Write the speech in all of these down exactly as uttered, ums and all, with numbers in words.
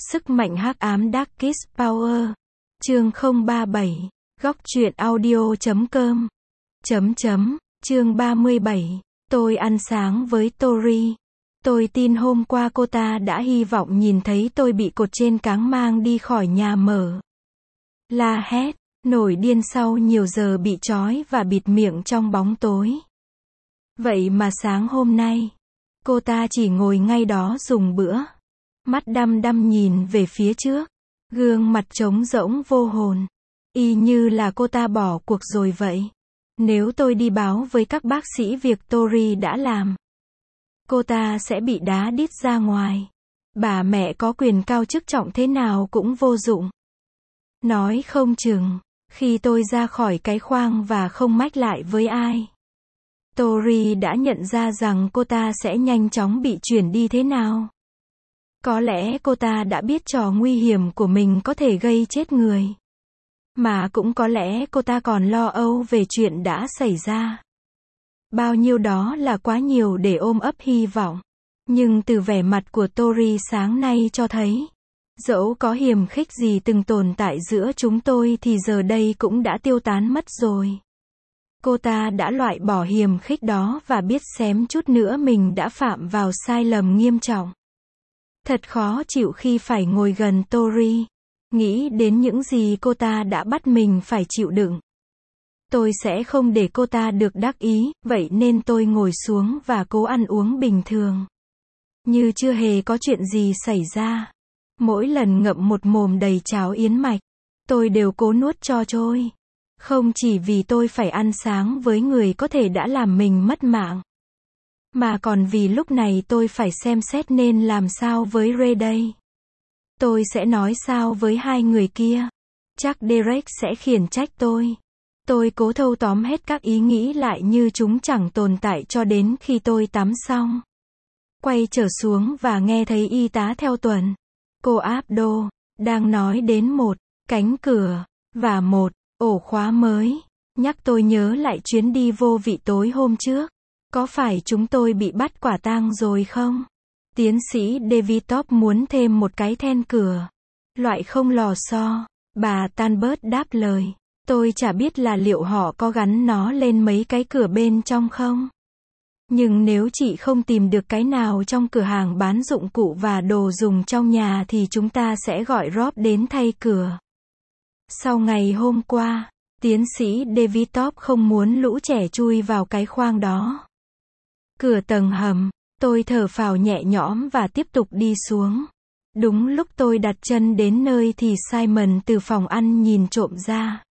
Sức mạnh hắc ám Darkest Power. Chương không ba bảy. Góc truyện audio chấm com. Chấm chấm. Chương ba mươi bảy. Tôi ăn sáng với Tori. Tôi tin hôm qua cô ta đã hy vọng nhìn thấy tôi bị cột trên cáng mang đi khỏi nhà mở. La hét, nổi điên sau nhiều giờ bị trói và bịt miệng trong bóng tối. Vậy mà sáng hôm nay, cô ta chỉ ngồi ngay đó dùng bữa. Mắt đăm đăm nhìn về phía trước, gương mặt trống rỗng vô hồn, y như là cô ta bỏ cuộc rồi vậy. Nếu tôi đi báo với các bác sĩ việc Tori đã làm, cô ta sẽ bị đá đít ra ngoài. Bà mẹ có quyền cao chức trọng thế nào cũng vô dụng. Nói không chừng, khi tôi ra khỏi cái khoang và không mách lại với ai, Tori đã nhận ra rằng cô ta sẽ nhanh chóng bị chuyển đi thế nào. Có lẽ cô ta đã biết trò nguy hiểm của mình có thể gây chết người. Mà cũng có lẽ cô ta còn lo âu về chuyện đã xảy ra. Bao nhiêu đó là quá nhiều để ôm ấp hy vọng. Nhưng từ vẻ mặt của Tori sáng nay cho thấy, dẫu có hiềm khích gì từng tồn tại giữa chúng tôi thì giờ đây cũng đã tiêu tán mất rồi. Cô ta đã loại bỏ hiềm khích đó và biết xém chút nữa mình đã phạm vào sai lầm nghiêm trọng. Thật khó chịu khi phải ngồi gần Tori, nghĩ đến những gì cô ta đã bắt mình phải chịu đựng. Tôi sẽ không để cô ta được đắc ý, vậy nên tôi ngồi xuống và cố ăn uống bình thường. Như chưa hề có chuyện gì xảy ra. Mỗi lần ngậm một mồm đầy cháo yến mạch, tôi đều cố nuốt cho trôi. Không chỉ vì tôi phải ăn sáng với người có thể đã làm mình mất mạng, mà còn vì lúc này tôi phải xem xét nên làm sao với Ray đây. Tôi sẽ nói sao với hai người kia. Chắc Derek sẽ khiển trách tôi. Tôi cố thâu tóm hết các ý nghĩ lại như chúng chẳng tồn tại cho đến khi tôi tắm xong. Quay trở xuống và nghe thấy y tá theo tuần, cô Abdo, đang nói đến một cánh cửa và một ổ khóa mới. Nhắc tôi nhớ lại chuyến đi vô vị tối hôm trước. Có phải chúng tôi bị bắt quả tang rồi không? Tiến sĩ Davidtop muốn thêm một cái then cửa. Loại không lò xo. Bà Tanbert đáp lời. Tôi chả biết là liệu họ có gắn nó lên mấy cái cửa bên trong không? Nhưng nếu chị không tìm được cái nào trong cửa hàng bán dụng cụ và đồ dùng trong nhà thì chúng ta sẽ gọi Rob đến thay cửa. Sau ngày hôm qua, tiến sĩ Davidtop không muốn lũ trẻ chui vào cái khoang đó. Cửa tầng hầm, tôi thở phào nhẹ nhõm và tiếp tục đi xuống. Đúng lúc tôi đặt chân đến nơi thì Simon từ phòng ăn nhìn trộm ra.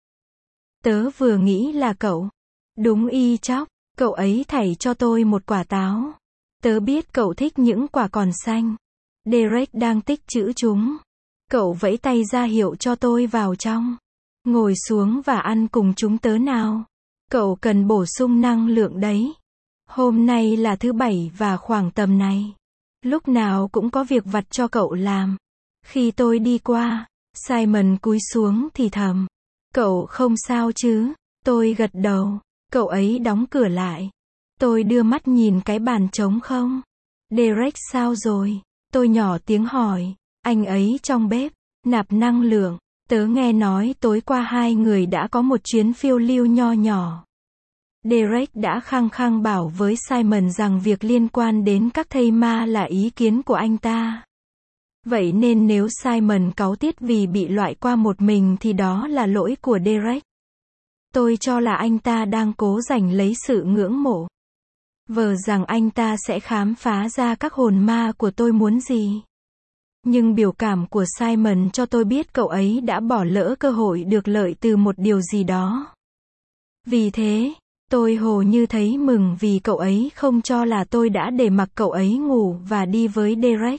Tớ vừa nghĩ là cậu. Đúng y chóc, cậu ấy thảy cho tôi một quả táo. Tớ biết cậu thích những quả còn xanh. Derek đang tích trữ chúng. Cậu vẫy tay ra hiệu cho tôi vào trong. Ngồi xuống và ăn cùng chúng tớ nào. Cậu cần bổ sung năng lượng đấy. Hôm nay là thứ bảy và khoảng tầm này, lúc nào cũng có việc vặt cho cậu làm. Khi tôi đi qua, Simon cúi xuống thì thầm. Cậu không sao chứ? Tôi gật đầu. Cậu ấy đóng cửa lại. Tôi đưa mắt nhìn cái bàn trống không. Derek sao rồi? Tôi nhỏ tiếng hỏi. Anh ấy trong bếp, nạp năng lượng. Tớ nghe nói tối qua hai người đã có một chuyến phiêu lưu nho nhỏ. Derek đã khăng khăng bảo với Simon rằng việc liên quan đến các thây ma là ý kiến của anh ta. Vậy nên nếu Simon cáu tiết vì bị loại qua một mình thì đó là lỗi của Derek. Tôi cho là anh ta đang cố giành lấy sự ngưỡng mộ. Vờ rằng anh ta sẽ khám phá ra các hồn ma của tôi muốn gì. Nhưng biểu cảm của Simon cho tôi biết cậu ấy đã bỏ lỡ cơ hội được lợi từ một điều gì đó. Vì thế, tôi hồ như thấy mừng vì cậu ấy không cho là tôi đã để mặc cậu ấy ngủ và đi với Derek.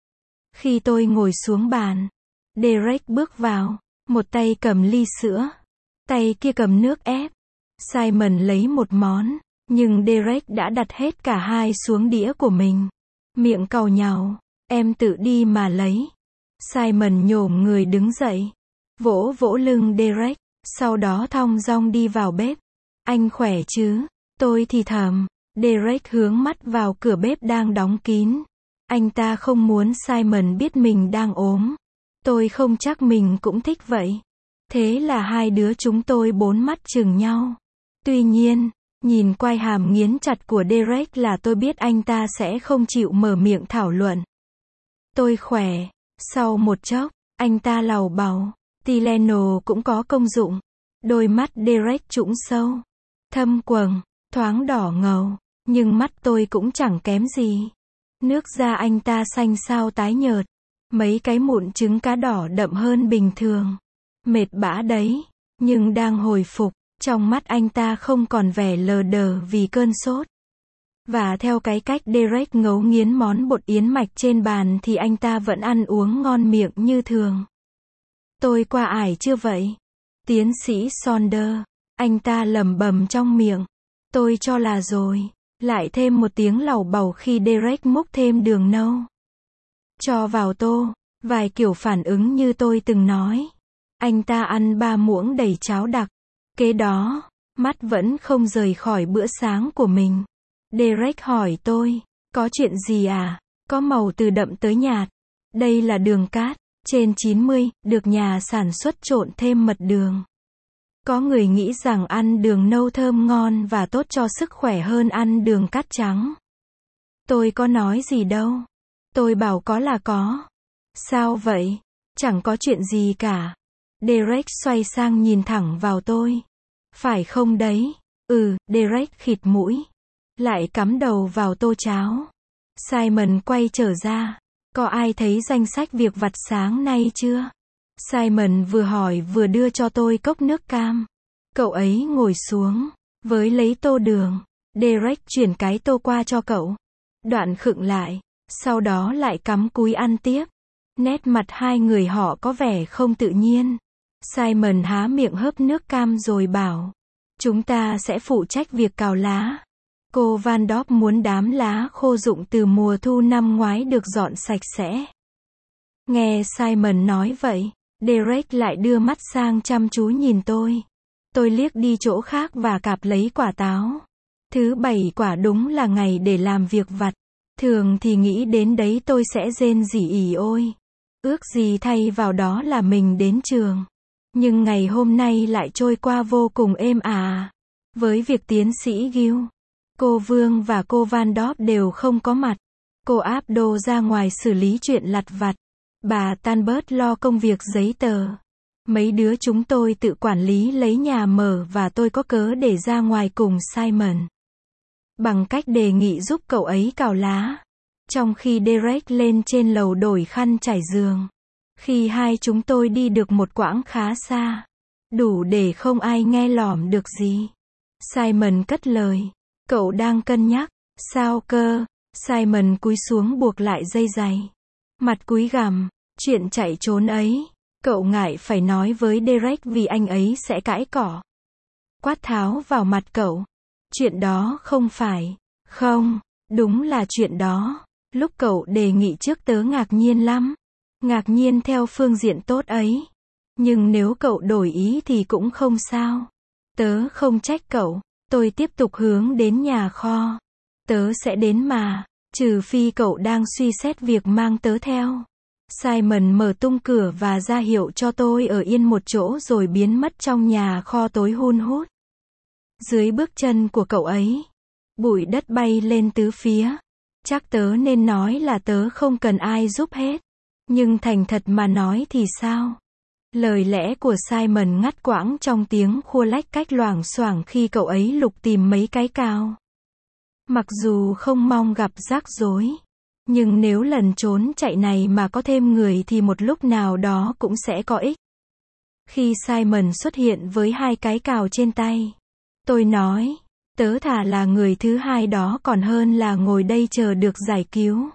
Khi tôi ngồi xuống bàn, Derek bước vào, một tay cầm ly sữa, tay kia cầm nước ép. Simon lấy một món, nhưng Derek đã đặt hết cả hai xuống đĩa của mình. Miệng càu nhàu, em tự đi mà lấy. Simon nhổm người đứng dậy, vỗ vỗ lưng Derek, sau đó thong dong đi vào bếp. Anh khỏe chứ? Tôi thì thầm. Derek hướng mắt vào cửa bếp đang đóng kín. Anh ta không muốn Simon biết mình đang ốm. Tôi không chắc mình cũng thích vậy. Thế là hai đứa chúng tôi bốn mắt chừng nhau. Tuy nhiên, nhìn quai hàm nghiến chặt của Derek là tôi biết anh ta sẽ không chịu mở miệng thảo luận. Tôi khỏe. Sau một chốc, anh ta lầu bầu. Tylenol cũng có công dụng. Đôi mắt Derek trũng sâu, thâm quầng, thoáng đỏ ngầu. Nhưng mắt tôi cũng chẳng kém gì. Nước da anh ta xanh xao tái nhợt. Mấy cái mụn trứng cá đỏ đậm hơn bình thường. Mệt bã đấy. Nhưng đang hồi phục. Trong mắt anh ta không còn vẻ lờ đờ vì cơn sốt. Và theo cái cách Derek ngấu nghiến món bột yến mạch trên bàn thì anh ta vẫn ăn uống ngon miệng như thường. Tôi qua ải chưa vậy? Tiến sĩ Saunders. Anh ta lẩm bẩm trong miệng. Tôi cho là rồi. Lại thêm một tiếng lầu bầu khi Derek múc thêm đường nâu. Cho vào tô. Vài kiểu phản ứng như tôi từng nói. Anh ta ăn ba muỗng đầy cháo đặc. Kế đó, mắt vẫn không rời khỏi bữa sáng của mình. Derek hỏi tôi, có chuyện gì à? Có màu từ đậm tới nhạt. Đây là đường cát, trên chín mươi, được nhà sản xuất trộn thêm mật đường. Có người nghĩ rằng ăn đường nâu thơm ngon và tốt cho sức khỏe hơn ăn đường cát trắng. Tôi có nói gì đâu. Tôi bảo có là có. Sao vậy? Chẳng có chuyện gì cả. Derek xoay sang nhìn thẳng vào tôi. Phải không đấy? Ừ, Derek khịt mũi. Lại cắm đầu vào tô cháo. Simon quay trở ra. Có ai thấy danh sách việc vặt sáng nay chưa? Simon vừa hỏi vừa đưa cho tôi cốc nước cam. Cậu ấy ngồi xuống, với lấy tô đường. Derek chuyển cái tô qua cho cậu. Đoạn khựng lại, sau đó lại cắm cúi ăn tiếp. Nét mặt hai người họ có vẻ không tự nhiên. Simon há miệng hớp nước cam rồi bảo. Chúng ta sẽ phụ trách việc cào lá. Cô Van Dop muốn đám lá khô rụng từ mùa thu năm ngoái được dọn sạch sẽ. Nghe Simon nói vậy, Derek lại đưa mắt sang chăm chú nhìn tôi. Tôi liếc đi chỗ khác và cạp lấy quả táo. Thứ bảy quả đúng là ngày để làm việc vặt. Thường thì nghĩ đến đấy tôi sẽ rên rỉ ỉ ôi. Ước gì thay vào đó là mình đến trường. Nhưng ngày hôm nay lại trôi qua vô cùng êm ả. Với việc tiến sĩ Gill, cô Vương và cô Van Dop đều không có mặt. Cô Abdo ra ngoài xử lý chuyện lặt vặt. Bà Talbot lo công việc giấy tờ. Mấy đứa chúng tôi tự quản lý lấy nhà mở và tôi có cớ để ra ngoài cùng Simon. Bằng cách đề nghị giúp cậu ấy cào lá. Trong khi Derek lên trên lầu đổi khăn trải giường. Khi hai chúng tôi đi được một quãng khá xa. Đủ để không ai nghe lỏm được gì. Simon cất lời. Cậu đang cân nhắc. Sao cơ? Simon cúi xuống buộc lại dây giày. Mặt cúi gằm. Chuyện chạy trốn ấy. Cậu ngại phải nói với Derek vì anh ấy sẽ cãi cỏ. Quát tháo vào mặt cậu. Chuyện đó không phải. Không, đúng là chuyện đó. Lúc cậu đề nghị trước tớ ngạc nhiên lắm. Ngạc nhiên theo phương diện tốt ấy. Nhưng nếu cậu đổi ý thì cũng không sao. Tớ không trách cậu. Tôi tiếp tục hướng đến nhà kho. Tớ sẽ đến mà. Trừ phi cậu đang suy xét việc mang tớ theo. Simon mở tung cửa và ra hiệu cho tôi ở yên một chỗ rồi biến mất trong nhà kho tối hun hút. Dưới bước chân của cậu ấy, bụi đất bay lên tứ phía. Chắc tớ nên nói là tớ không cần ai giúp hết. Nhưng thành thật mà nói thì sao? Lời lẽ của Simon ngắt quãng trong tiếng khua lách cách loảng xoảng khi cậu ấy lục tìm mấy cái cào. Mặc dù không mong gặp rắc rối. Nhưng nếu lần trốn chạy này mà có thêm người thì một lúc nào đó cũng sẽ có ích. Khi Simon xuất hiện với hai cái cào trên tay, tôi nói, tớ thà là người thứ hai đó còn hơn là ngồi đây chờ được giải cứu.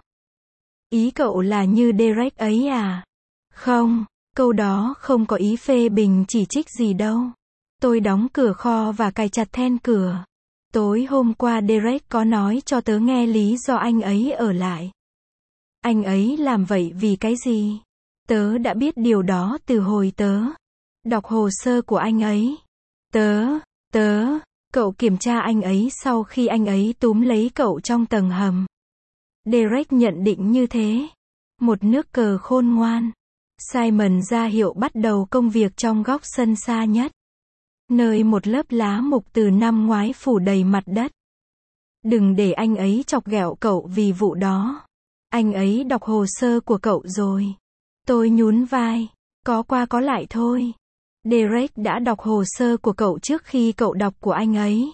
Ý cậu là như Derek ấy à? Không, câu đó không có ý phê bình chỉ trích gì đâu. Tôi đóng cửa kho và cài chặt then cửa. Tối hôm qua Derek có nói cho tớ nghe lý do anh ấy ở lại. Anh ấy làm vậy vì cái gì? Tớ đã biết điều đó từ hồi tớ đọc hồ sơ của anh ấy. Tớ, tớ, cậu kiểm tra anh ấy sau khi anh ấy túm lấy cậu trong tầng hầm. Derek nhận định như thế. Một nước cờ khôn ngoan. Simon ra hiệu bắt đầu công việc trong góc sân xa nhất, nơi một lớp lá mục từ năm ngoái phủ đầy mặt đất. Đừng để anh ấy chọc ghẹo cậu vì vụ đó. Anh ấy đọc hồ sơ của cậu rồi. Tôi nhún vai. Có qua có lại thôi. Derek đã đọc hồ sơ của cậu trước khi cậu đọc của anh ấy.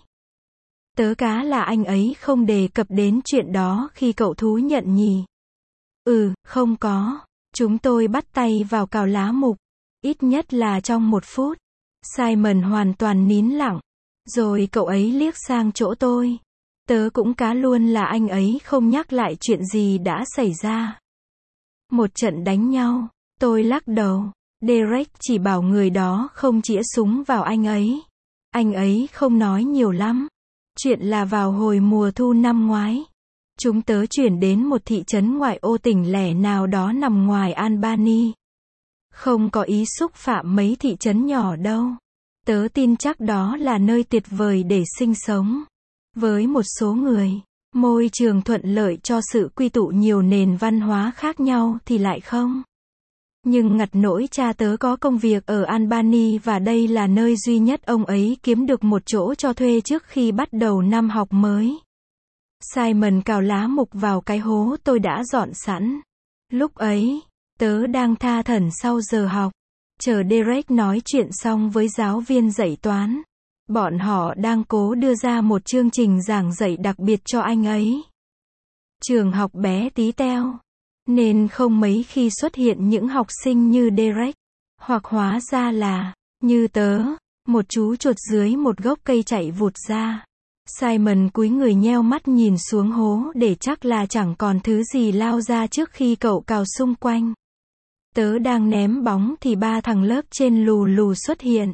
Tớ cá là anh ấy không đề cập đến chuyện đó khi cậu thú nhận nhỉ? Ừ, không có. Chúng tôi bắt tay vào cào lá mục. Ít nhất là trong một phút. Simon hoàn toàn nín lặng. Rồi cậu ấy liếc sang chỗ tôi. Tớ cũng cá luôn là anh ấy không nhắc lại chuyện gì đã xảy ra. Một trận đánh nhau. Tôi lắc đầu. Derek chỉ bảo người đó không chĩa súng vào anh ấy. Anh ấy không nói nhiều lắm. Chuyện là vào hồi mùa thu năm ngoái. Chúng tớ chuyển đến một thị trấn ngoại ô tỉnh lẻ nào đó nằm ngoài Albany. Không có ý xúc phạm mấy thị trấn nhỏ đâu. Tớ tin chắc đó là nơi tuyệt vời để sinh sống. Với một số người, môi trường thuận lợi cho sự quy tụ nhiều nền văn hóa khác nhau thì lại không. Nhưng ngặt nỗi cha tớ có công việc ở Albany và đây là nơi duy nhất ông ấy kiếm được một chỗ cho thuê trước khi bắt đầu năm học mới. Simon cào lá mục vào cái hố tôi đã dọn sẵn. Lúc ấy, tớ đang tha thẩn sau giờ học, chờ Derek nói chuyện xong với giáo viên dạy toán. Bọn họ đang cố đưa ra một chương trình giảng dạy đặc biệt cho anh ấy. Trường học bé tí teo, nên không mấy khi xuất hiện những học sinh như Derek. Hoặc hóa ra là, như tớ, một chú chuột dưới một gốc cây chạy vụt ra. Simon cúi người nheo mắt nhìn xuống hố để chắc là chẳng còn thứ gì lao ra trước khi cậu cào xung quanh. Tớ đang ném bóng thì ba thằng lớp trên lù lù xuất hiện.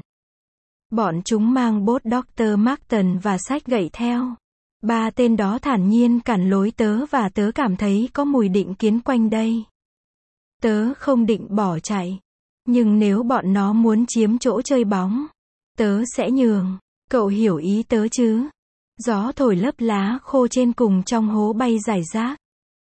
Bọn chúng mang bốt doctor Martin và sách gậy theo. Ba tên đó thản nhiên cản lối tớ và tớ cảm thấy có mùi định kiến quanh đây. Tớ không định bỏ chạy. Nhưng nếu bọn nó muốn chiếm chỗ chơi bóng, tớ sẽ nhường. Cậu hiểu ý tớ chứ? Gió thổi lớp lá khô trên cùng trong hố bay rải rác.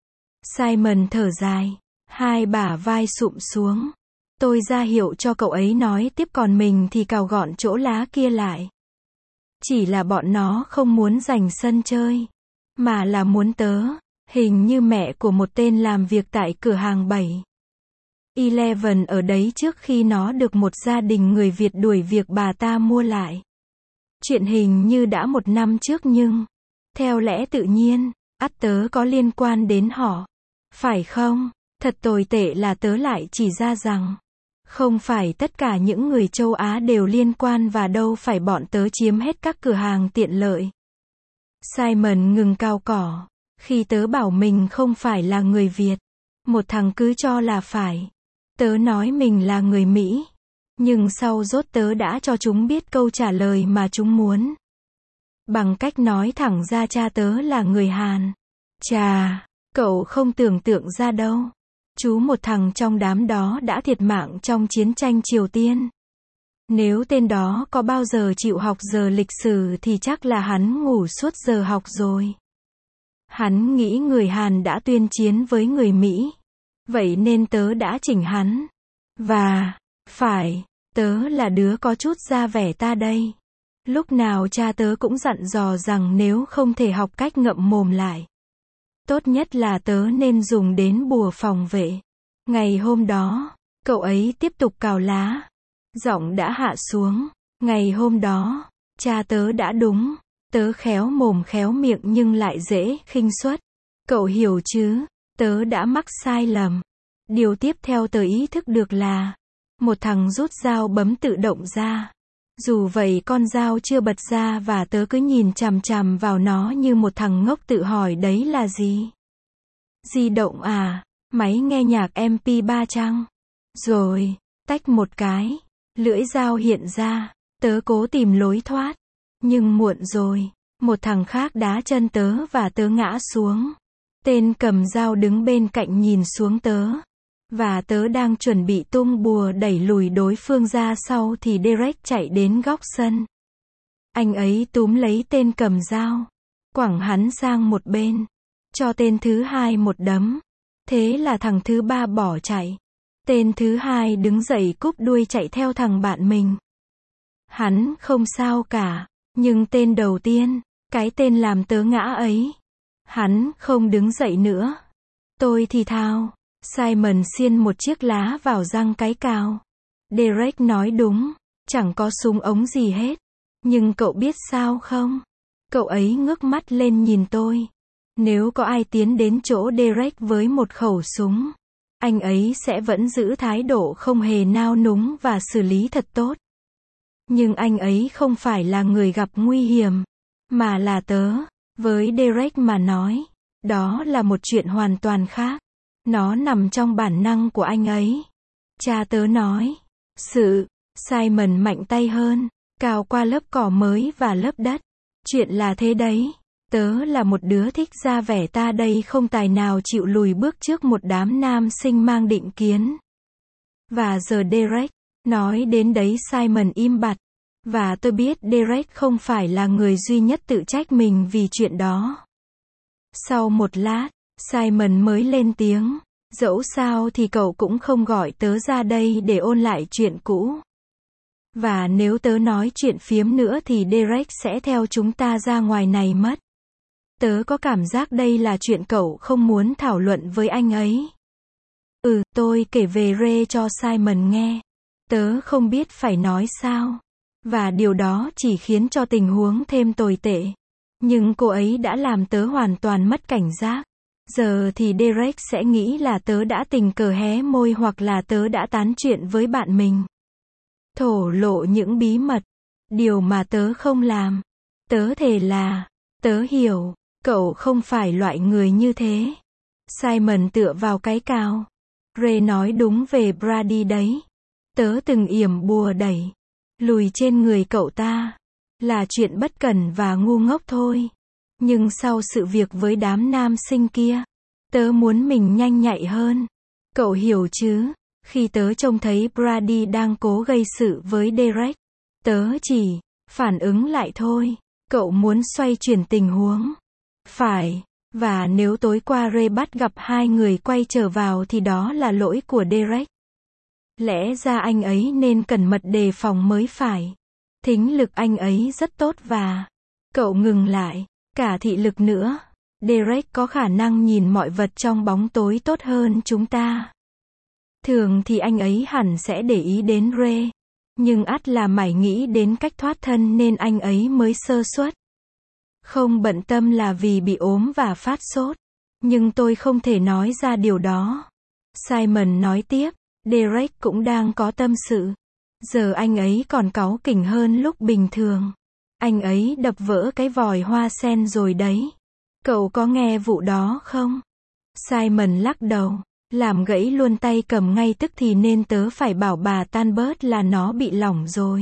Simon thở dài. Hai bả vai sụm xuống. Tôi ra hiệu cho cậu ấy nói tiếp còn mình thì cào gọn chỗ lá kia lại. Chỉ là bọn nó không muốn giành sân chơi. Mà là muốn tớ. Hình như mẹ của một tên làm việc tại cửa hàng bảy Eleven ở đấy trước khi nó được một gia đình người Việt đuổi việc bà ta mua lại. Chuyện hình như đã một năm trước nhưng, theo lẽ tự nhiên, ắt tớ có liên quan đến họ. Phải không? Thật tồi tệ là tớ lại chỉ ra rằng, không phải tất cả những người châu Á đều liên quan và đâu phải bọn tớ chiếm hết các cửa hàng tiện lợi. Simon ngừng cào cỏ. Khi tớ bảo mình không phải là người Việt, một thằng cứ cho là phải. Tớ nói mình là người Mỹ. Nhưng sau rốt tớ đã cho chúng biết câu trả lời mà chúng muốn. Bằng cách nói thẳng ra cha tớ là người Hàn. Chà, cậu không tưởng tượng ra đâu. Chú một thằng trong đám đó đã thiệt mạng trong chiến tranh Triều Tiên. Nếu tên đó có bao giờ chịu học giờ lịch sử thì chắc là hắn ngủ suốt giờ học rồi. Hắn nghĩ người Hàn đã tuyên chiến với người Mỹ. Vậy nên tớ đã chỉnh hắn. Và, phải, tớ là đứa có chút ra vẻ ta đây. Lúc nào cha tớ cũng dặn dò rằng nếu không thể học cách ngậm mồm lại, tốt nhất là tớ nên dùng đến bùa phòng vệ. Ngày hôm đó, cậu ấy tiếp tục cào lá. Giọng đã hạ xuống. Ngày hôm đó, cha tớ đã đúng. Tớ khéo mồm khéo miệng nhưng lại dễ khinh suất. Cậu hiểu chứ? Tớ đã mắc sai lầm. Điều tiếp theo tớ ý thức được là, một thằng rút dao bấm tự động ra. Dù vậy con dao chưa bật ra và tớ cứ nhìn chằm chằm vào nó như một thằng ngốc tự hỏi đấy là gì? Di động à? Máy nghe nhạc em pê ba chăng? Rồi, tách một cái. Lưỡi dao hiện ra. Tớ cố tìm lối thoát. Nhưng muộn rồi. Một thằng khác đá chân tớ và tớ ngã xuống. Tên cầm dao đứng bên cạnh nhìn xuống tớ. Và tớ đang chuẩn bị tung bùa đẩy lùi đối phương ra sau thì Derek chạy đến góc sân. Anh ấy túm lấy tên cầm dao, quẳng hắn sang một bên, cho tên thứ hai một đấm. Thế là thằng thứ ba bỏ chạy. Tên thứ hai đứng dậy cúp đuôi chạy theo thằng bạn mình. Hắn không sao cả, nhưng tên đầu tiên, cái tên làm tớ ngã ấy, hắn không đứng dậy nữa. Tôi thì thào. Simon xiên một chiếc lá vào răng cái cào. Derek nói đúng, chẳng có súng ống gì hết. Nhưng cậu biết sao không? Cậu ấy ngước mắt lên nhìn tôi. Nếu có ai tiến đến chỗ Derek với một khẩu súng, anh ấy sẽ vẫn giữ thái độ không hề nao núng và xử lý thật tốt. Nhưng anh ấy không phải là người gặp nguy hiểm, mà là tớ. Với Derek mà nói, đó là một chuyện hoàn toàn khác. Nó nằm trong bản năng của anh ấy. Cha tớ nói. Sự. Simon mạnh tay hơn, cào qua lớp cỏ mới và lớp đất. Chuyện là thế đấy. Tớ là một đứa thích ra vẻ ta đây không tài nào chịu lùi bước trước một đám nam sinh mang định kiến. Và giờ Derek nói đến đấy Simon im bặt. Và tôi biết Derek không phải là người duy nhất tự trách mình vì chuyện đó. Sau một lát, Simon mới lên tiếng. Dẫu sao thì cậu cũng không gọi tớ ra đây để ôn lại chuyện cũ. Và nếu tớ nói chuyện phiếm nữa thì Derek sẽ theo chúng ta ra ngoài này mất. Tớ có cảm giác đây là chuyện cậu không muốn thảo luận với anh ấy. Ừ, tôi kể về Ray cho Simon nghe. Tớ không biết phải nói sao. Và điều đó chỉ khiến cho tình huống thêm tồi tệ. Nhưng cô ấy đã làm tớ hoàn toàn mất cảnh giác. Giờ thì Derek sẽ nghĩ là tớ đã tình cờ hé môi hoặc là tớ đã tán chuyện với bạn mình. Thổ lộ những bí mật. Điều mà tớ không làm. Tớ thề là, tớ hiểu, cậu không phải loại người như thế. Simon tựa vào cái cào. Ray nói đúng về Brady đấy. Tớ từng yểm bùa đẩy lùi trên người cậu ta. Là chuyện bất cẩn và ngu ngốc thôi. Nhưng sau sự việc với đám nam sinh kia, tớ muốn mình nhanh nhạy hơn. Cậu hiểu chứ? Khi tớ trông thấy Brady đang cố gây sự với Derek, tớ chỉ phản ứng lại thôi. Cậu muốn xoay chuyển tình huống. Phải. Và nếu tối qua Ray bắt gặp hai người quay trở vào thì đó là lỗi của Derek. Lẽ ra anh ấy nên cẩn mật đề phòng mới phải. Thính lực anh ấy rất tốt và cậu ngừng lại. Cả thị lực nữa. Derek có khả năng nhìn mọi vật trong bóng tối tốt hơn chúng ta. Thường thì anh ấy hẳn sẽ để ý đến Ray. Nhưng ắt là mải nghĩ đến cách thoát thân nên anh ấy mới sơ suất. Không bận tâm là vì bị ốm và phát sốt. Nhưng tôi không thể nói ra điều đó. Simon nói tiếp. Derek cũng đang có tâm sự. Giờ anh ấy còn cáu kỉnh hơn lúc bình thường. Anh ấy đập vỡ cái vòi hoa sen rồi đấy. Cậu có nghe vụ đó không? Simon lắc đầu. Làm gãy luôn tay cầm ngay tức thì nên tớ phải bảo bà tan bớt là nó bị lỏng rồi.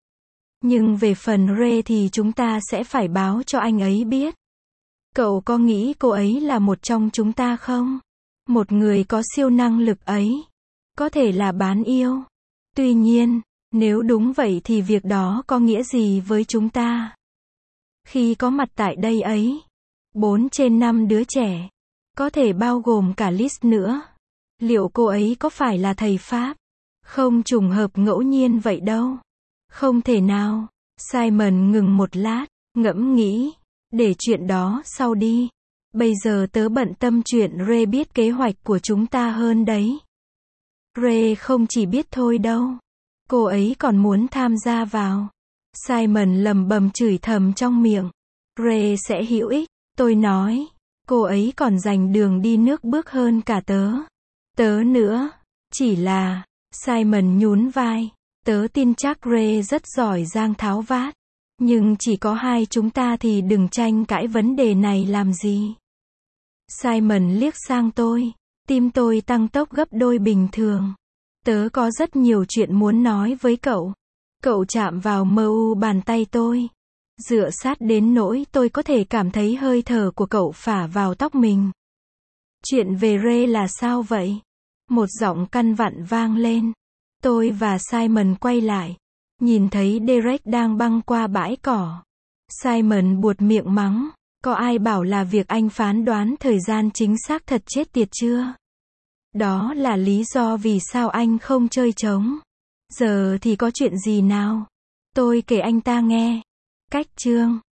Nhưng về phần Ray thì chúng ta sẽ phải báo cho anh ấy biết. Cậu có nghĩ cô ấy là một trong chúng ta không? Một người có siêu năng lực ấy. Có thể là bán yêu. Tuy nhiên, nếu đúng vậy thì việc đó có nghĩa gì với chúng ta? Khi có mặt tại đây ấy, bốn trên năm đứa trẻ, có thể bao gồm cả Liz nữa. Liệu cô ấy có phải là thầy Pháp? Không trùng hợp ngẫu nhiên vậy đâu. Không thể nào. Simon ngừng một lát, ngẫm nghĩ. Để chuyện đó sau đi. Bây giờ tớ bận tâm chuyện Ray biết kế hoạch của chúng ta hơn đấy. Ray không chỉ biết thôi đâu. Cô ấy còn muốn tham gia vào. Simon lầm bầm chửi thầm trong miệng. Ray sẽ hữu ích, tôi nói. Cô ấy còn dành đường đi nước bước hơn cả tớ. Tớ nữa. Chỉ là, Simon nhún vai. Tớ tin chắc Ray rất giỏi giang tháo vát. Nhưng chỉ có hai chúng ta thì đừng tranh cãi vấn đề này làm gì. Simon liếc sang tôi. Tim tôi tăng tốc gấp đôi bình thường. Tớ có rất nhiều chuyện muốn nói với cậu. Cậu chạm vào mờ u bàn tay tôi. Dựa sát đến nỗi tôi có thể cảm thấy hơi thở của cậu phả vào tóc mình. Chuyện về Ray là sao vậy? Một giọng căn vặn vang lên. Tôi và Simon quay lại. Nhìn thấy Derek đang băng qua bãi cỏ. Simon buột miệng mắng. Có ai bảo là việc anh phán đoán thời gian chính xác thật chết tiệt chưa? Đó là lý do vì sao anh không chơi trống. Giờ thì có chuyện gì nào? Tôi kể anh ta nghe. Cách chương